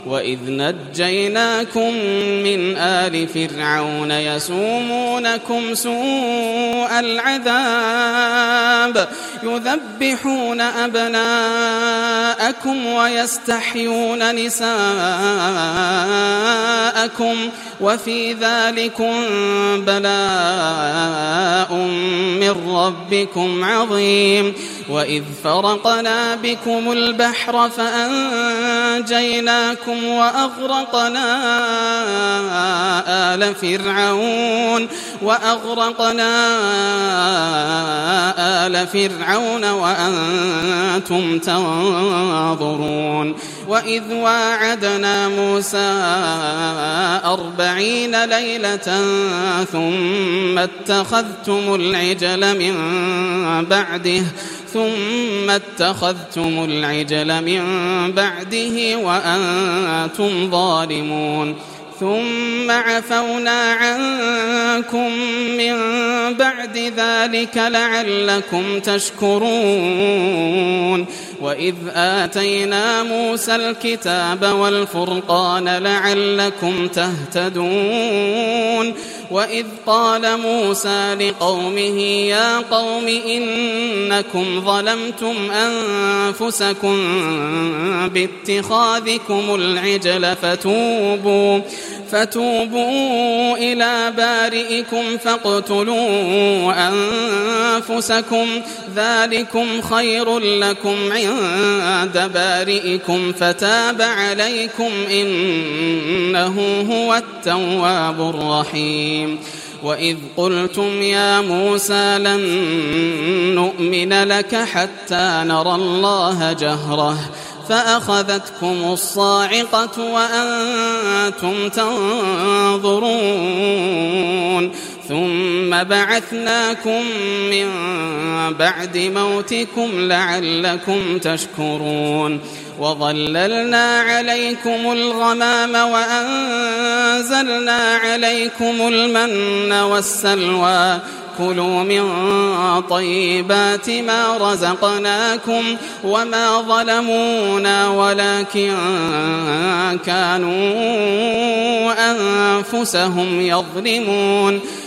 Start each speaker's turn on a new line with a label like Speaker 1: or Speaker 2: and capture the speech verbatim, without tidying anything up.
Speaker 1: وإذ نجيناكم من آل فرعون يسومونكم سوء العذاب يذبحون أبناءكم ويستحيون نساءكم وفي ذلكم بلاء من ربكم عظيم. وإذ فرقنا بكم البحر فأنجيناكم وأغرقنا آل فرعون وأغرقنا آل فرعون وأنتم تنظرون. وإذ واعدنا موسى أربعين ليلة ثم اتخذتم العجل من بعده ثم اتخذتم العجل من بعده وأنتم ظالمون. ثم عفونا عنكم من بعد ذلك لعلكم تشكرون. وإذ آتينا موسى الكتاب والفرقان لعلكم تهتدون. وإذ قال موسى لقومه يا قوم إنكم ظلمتم أنفسكم باتخاذكم العجل فتوبوا فتوبوا إلى بارئكم فاقتلوا أنفسكم ذلكم خير لكم عند بارئكم فتاب عليكم إنه هو التواب الرحيم. وإذ قلتم يا موسى لن نؤمن لك حتى نرى الله جهرة فأخذتكم الصاعقة وأنتم تنظرون. ثم بعثناكم من بعد موتكم لعلكم تشكرون. وظللنا عليكم الغمام وأنزلنا عليكم المن والسلوى كلوا من طيبات ما رزقناكم وما ظلمونا ولكن كانوا أنفسهم يظلمون.